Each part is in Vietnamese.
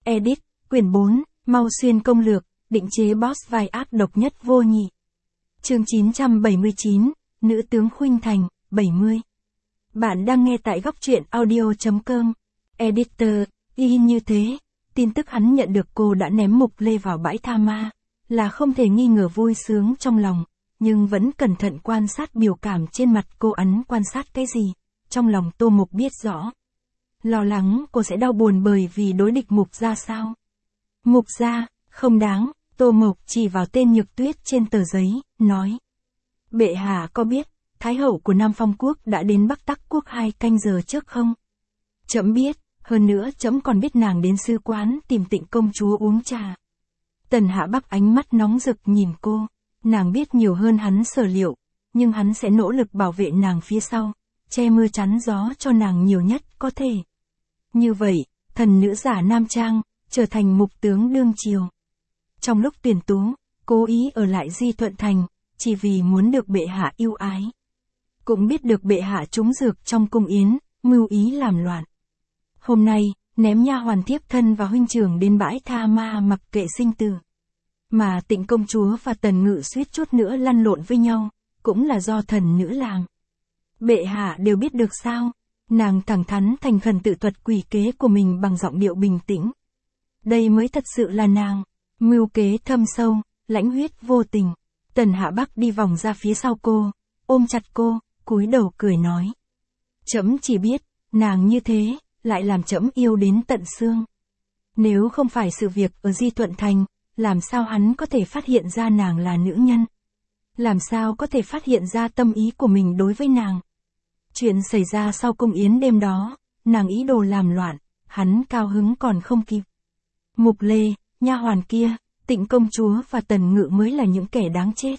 Edit, quyển 4, Mau Xuyên công lược, định chế boss vai ác độc nhất vô nhị. Chương 979, Nữ tướng Khuynh Thành, 70. Bạn đang nghe tại góc truyện audio.com. Editor, y như thế, tin tức hắn nhận được cô đã ném Mục Lê vào bãi tha ma, là không thể nghi ngờ vui sướng trong lòng, nhưng vẫn cẩn thận quan sát biểu cảm trên mặt cô. Hắn quan sát cái gì? Trong lòng Tô Mục biết rõ. Lo lắng cô sẽ đau buồn bởi vì đối địch Mục gia sao? Mục gia, không đáng. Tô Mục chỉ vào tên Nhược Tuyết trên tờ giấy, nói. Bệ hạ có biết, Thái hậu của Nam Phong quốc đã đến Bắc Tắc quốc 2 canh giờ trước không? Trẫm biết, hơn nữa trẫm còn biết nàng đến sư quán tìm Tịnh công chúa uống trà. Tần Hạ Bắc ánh mắt nóng rực nhìn cô, nàng biết nhiều hơn hắn sở liệu, nhưng hắn sẽ nỗ lực bảo vệ nàng phía sau, che mưa chắn gió cho nàng nhiều nhất có thể. Như vậy, thần nữ giả nam trang, trở thành mục tướng đương triều. Trong lúc tuyển tú, cố ý ở lại Di Thuận Thành, chỉ vì muốn được bệ hạ yêu ái. Cũng biết được bệ hạ trúng dược trong cung yến, mưu ý làm loạn. Hôm nay, ném nha hoàn thiếp thân và huynh trưởng đến bãi tha ma mặc kệ sinh tử. Mà Tịnh công chúa và Tần Ngự suýt chút nữa lăn lộn với nhau, cũng là do thần nữ làm. Bệ hạ đều biết được sao? Nàng thẳng thắn thành khẩn tự thuật quỷ kế của mình bằng giọng điệu bình tĩnh. Đây mới thật sự là nàng, mưu kế thâm sâu, lãnh huyết vô tình. Tần Hạ Bắc đi vòng ra phía sau cô, ôm chặt cô, cúi đầu cười nói. Trẫm chỉ biết, nàng như thế, lại làm trẫm yêu đến tận xương. Nếu không phải sự việc ở Di Thuận Thành, làm sao hắn có thể phát hiện ra nàng là nữ nhân? Làm sao có thể phát hiện ra tâm ý của mình đối với nàng? Chuyện xảy ra sau cung yến đêm đó, nàng ý đồ làm loạn, hắn cao hứng còn không kịp. Mục Lê, nha hoàn kia, Tịnh công chúa và Tần Ngự mới là những kẻ đáng chết.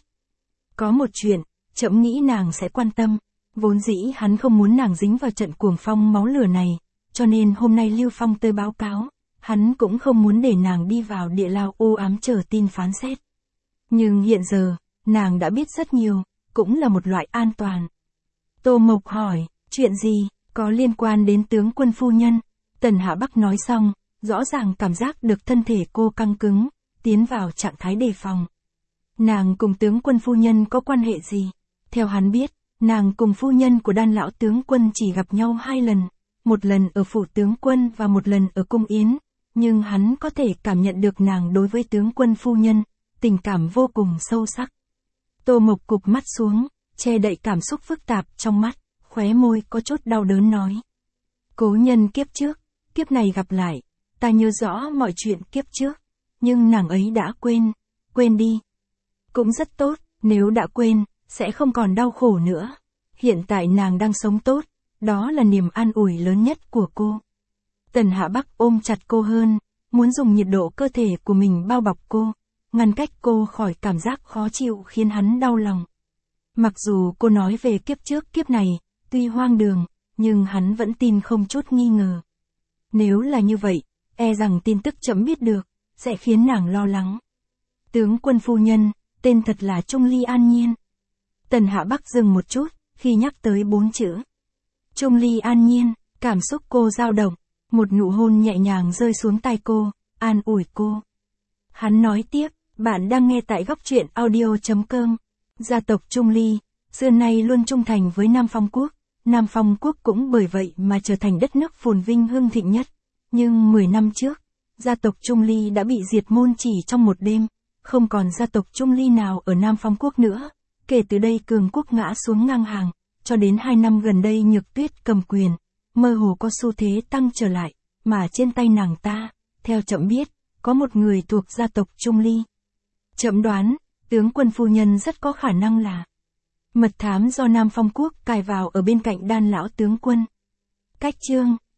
Có một chuyện, trẫm nghĩ nàng sẽ quan tâm, vốn dĩ hắn không muốn nàng dính vào trận cuồng phong máu lửa này, cho nên hôm nay Lưu Phong tới báo cáo, hắn cũng không muốn để nàng đi vào địa lao u ám chờ tin phán xét. Nhưng hiện giờ, nàng đã biết rất nhiều, cũng là một loại an toàn. Tô Mộc hỏi, chuyện gì, có liên quan đến tướng quân phu nhân? Tần Hạ Bắc nói xong, rõ ràng cảm giác được thân thể cô căng cứng, tiến vào trạng thái đề phòng. Nàng cùng tướng quân phu nhân có quan hệ gì? Theo hắn biết, nàng cùng phu nhân của Đan lão tướng quân chỉ gặp nhau 2 lần, một lần ở phủ tướng quân và một lần ở cung yến, nhưng hắn có thể cảm nhận được nàng đối với tướng quân phu nhân, tình cảm vô cùng sâu sắc. Tô Mộc cụp mắt xuống, che đậy cảm xúc phức tạp trong mắt, khóe môi có chút đau đớn nói. Cố nhân kiếp trước, kiếp này gặp lại, ta nhớ rõ mọi chuyện kiếp trước, nhưng nàng ấy đã quên đi. Cũng rất tốt, nếu đã quên, sẽ không còn đau khổ nữa. Hiện tại nàng đang sống tốt, đó là niềm an ủi lớn nhất của cô. Tần Hạ Bắc ôm chặt cô hơn, muốn dùng nhiệt độ cơ thể của mình bao bọc cô, ngăn cách cô khỏi cảm giác khó chịu khiến hắn đau lòng. Mặc dù cô nói về kiếp trước kiếp này, tuy hoang đường, nhưng hắn vẫn tin không chút nghi ngờ. Nếu là như vậy, e rằng tin tức trẫm biết được, sẽ khiến nàng lo lắng. Tướng quân phu nhân, tên thật là Trung Ly An Nhiên. Tần Hạ Bắc dừng một chút, khi nhắc tới 4 chữ. Trung Ly An Nhiên, cảm xúc cô dao động, một nụ hôn nhẹ nhàng rơi xuống tai cô, an ủi cô. Hắn nói tiếp, bạn đang nghe tại góc truyện audio.com. Gia tộc Trung Ly, xưa nay luôn trung thành với Nam Phong quốc. Nam Phong quốc cũng bởi vậy mà trở thành đất nước phồn vinh hưng thịnh nhất. Nhưng 10 năm trước, gia tộc Trung Ly đã bị diệt môn chỉ trong một đêm, không còn gia tộc Trung Ly nào ở Nam Phong quốc nữa. Kể từ đây cường quốc ngã xuống ngang hàng, cho đến 2 năm gần đây Nhược Tuyết cầm quyền, mơ hồ có xu thế tăng trở lại, mà trên tay nàng ta, theo trẫm biết, có một người thuộc gia tộc Trung Ly. Trẫm đoán, tướng quân phu nhân rất có khả năng là mật thám do Nam Phong quốc cài vào ở bên cạnh Đan lão tướng quân. Cách chương